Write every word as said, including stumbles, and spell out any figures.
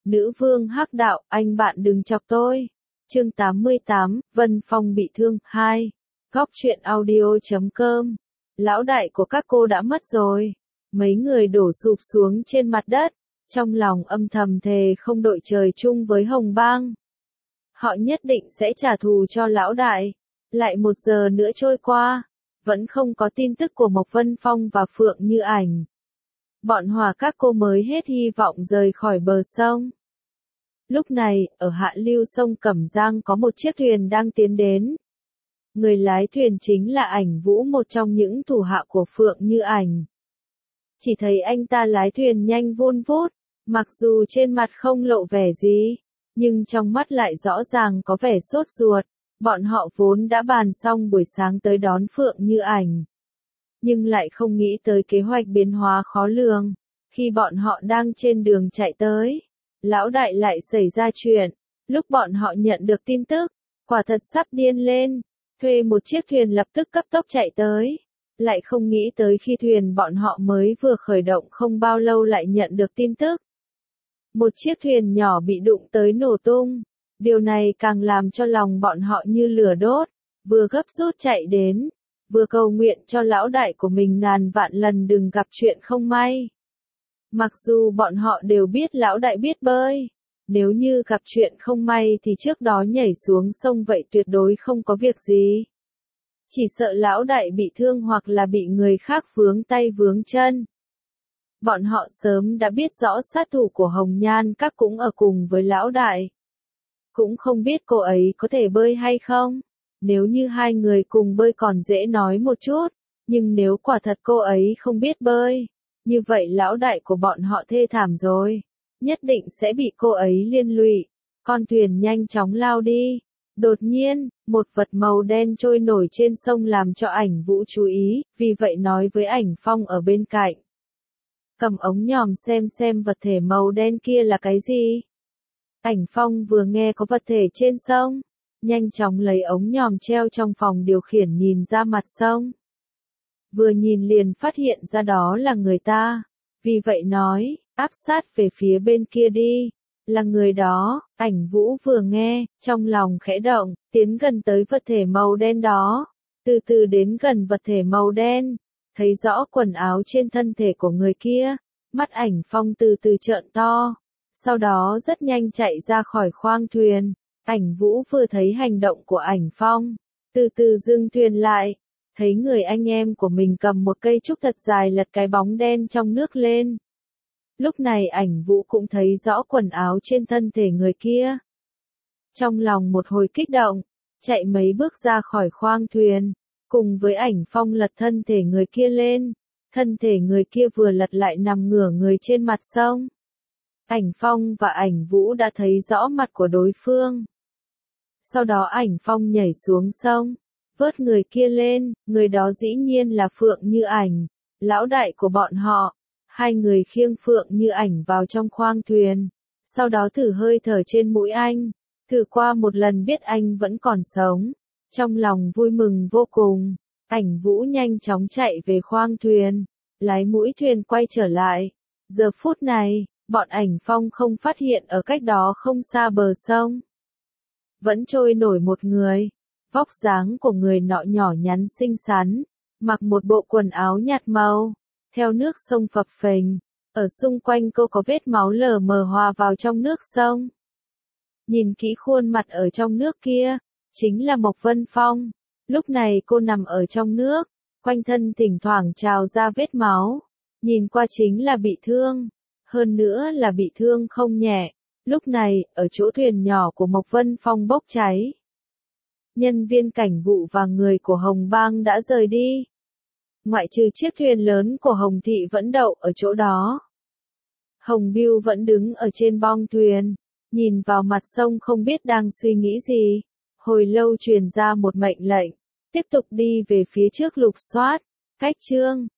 Nữ vương hắc đạo, anh bạn đừng chọc tôi. Chương tám mươi tám, Vân Phong bị thương, hai. Góc truyện audio chấm com. Lão đại của các cô đã mất rồi. Mấy người đổ sụp xuống trên mặt đất, trong lòng âm thầm thề không đội trời chung với Hồng Bang. Họ nhất định sẽ trả thù cho lão đại. Lại một giờ nữa trôi qua, vẫn không có tin tức của Mộc Vân Phong và Phượng Như Ảnh. Bọn Hòa các cô mới hết hy vọng rời khỏi bờ sông. Lúc này, ở hạ lưu sông Cẩm Giang có một chiếc thuyền đang tiến đến. Người lái thuyền chính là Ảnh Vũ, một trong những thủ hạ của Phượng Như Ảnh. Chỉ thấy anh ta lái thuyền nhanh vun vút, mặc dù trên mặt không lộ vẻ gì, nhưng trong mắt lại rõ ràng có vẻ sốt ruột. Bọn họ vốn đã bàn xong buổi sáng tới đón Phượng Như Ảnh, nhưng lại không nghĩ tới kế hoạch biến hóa khó lường. Khi bọn họ đang trên đường chạy tới, lão đại lại xảy ra chuyện. Lúc bọn họ nhận được tin tức, quả thật sắp điên lên, thuê một chiếc thuyền lập tức cấp tốc chạy tới. Lại không nghĩ tới khi thuyền bọn họ mới vừa khởi động không bao lâu lại nhận được tin tức. Một chiếc thuyền nhỏ bị đụng tới nổ tung. Điều này càng làm cho lòng bọn họ như lửa đốt, vừa gấp rút chạy đến, vừa cầu nguyện cho lão đại của mình ngàn vạn lần đừng gặp chuyện không may. Mặc dù bọn họ đều biết lão đại biết bơi, nếu như gặp chuyện không may thì trước đó nhảy xuống sông vậy tuyệt đối không có việc gì. Chỉ sợ lão đại bị thương hoặc là bị người khác vướng tay vướng chân. Bọn họ sớm đã biết rõ sát thủ của Hồng Nhan Các cũng ở cùng với lão đại. Cũng không biết cô ấy có thể bơi hay không. Nếu như hai người cùng bơi còn dễ nói một chút, nhưng nếu quả thật cô ấy không biết bơi, như vậy lão đại của bọn họ thê thảm rồi. Nhất định sẽ bị cô ấy liên lụy. Con thuyền nhanh chóng lao đi. Đột nhiên, một vật màu đen trôi nổi trên sông làm cho Ảnh Vũ chú ý, vì vậy nói với Ảnh Phong ở bên cạnh. Cầm ống nhòm xem xem vật thể màu đen kia là cái gì. Ảnh Phong vừa nghe có vật thể trên sông, nhanh chóng lấy ống nhòm treo trong phòng điều khiển nhìn ra mặt sông. Vừa nhìn liền phát hiện ra đó là người ta, vì vậy nói, áp sát về phía bên kia đi, là người đó. Ảnh Vũ vừa nghe, trong lòng khẽ động, tiến gần tới vật thể màu đen đó, từ từ đến gần vật thể màu đen, thấy rõ quần áo trên thân thể của người kia, mắt Ảnh Phong từ từ trợn to. Sau đó rất nhanh chạy ra khỏi khoang thuyền. Ảnh Vũ vừa thấy hành động của Ảnh Phong, từ từ dừng thuyền lại, thấy người anh em của mình cầm một cây trúc thật dài lật cái bóng đen trong nước lên. Lúc này Ảnh Vũ cũng thấy rõ quần áo trên thân thể người kia. Trong lòng một hồi kích động, chạy mấy bước ra khỏi khoang thuyền, cùng với Ảnh Phong lật thân thể người kia lên. Thân thể người kia vừa lật lại nằm ngửa người trên mặt sông. Ảnh Phong và Ảnh Vũ đã thấy rõ mặt của đối phương. Sau đó Ảnh Phong nhảy xuống sông, vớt người kia lên, người đó dĩ nhiên là Phượng Như Ảnh, lão đại của bọn họ. Hai người khiêng Phượng Như Ảnh vào trong khoang thuyền, sau đó thử hơi thở trên mũi anh, thử qua một lần biết anh vẫn còn sống. Trong lòng vui mừng vô cùng, Ảnh Vũ nhanh chóng chạy về khoang thuyền, lái mũi thuyền quay trở lại. Giờ phút này, bọn Ảnh Phong không phát hiện ở cách đó không xa bờ sông. Vẫn trôi nổi một người, vóc dáng của người nọ nhỏ nhắn xinh xắn, mặc một bộ quần áo nhạt màu, theo nước sông phập phềnh, ở xung quanh cô có vết máu lờ mờ hòa vào trong nước sông. Nhìn kỹ khuôn mặt ở trong nước kia, chính là Mộc Vân Phong. Lúc này cô nằm ở trong nước, quanh thân thỉnh thoảng trào ra vết máu, nhìn qua chính là bị thương. Hơn nữa là bị thương không nhẹ. Lúc này, ở chỗ thuyền nhỏ của Mộc Vân Phong bốc cháy. Nhân viên cảnh vụ và người của Hồng Bang đã rời đi. Ngoại trừ chiếc thuyền lớn của Hồng Thị vẫn đậu ở chỗ đó. Hồng Bưu vẫn đứng ở trên bong thuyền, nhìn vào mặt sông không biết đang suy nghĩ gì. Hồi lâu truyền ra một mệnh lệnh, tiếp tục đi về phía trước lục soát. Cách chương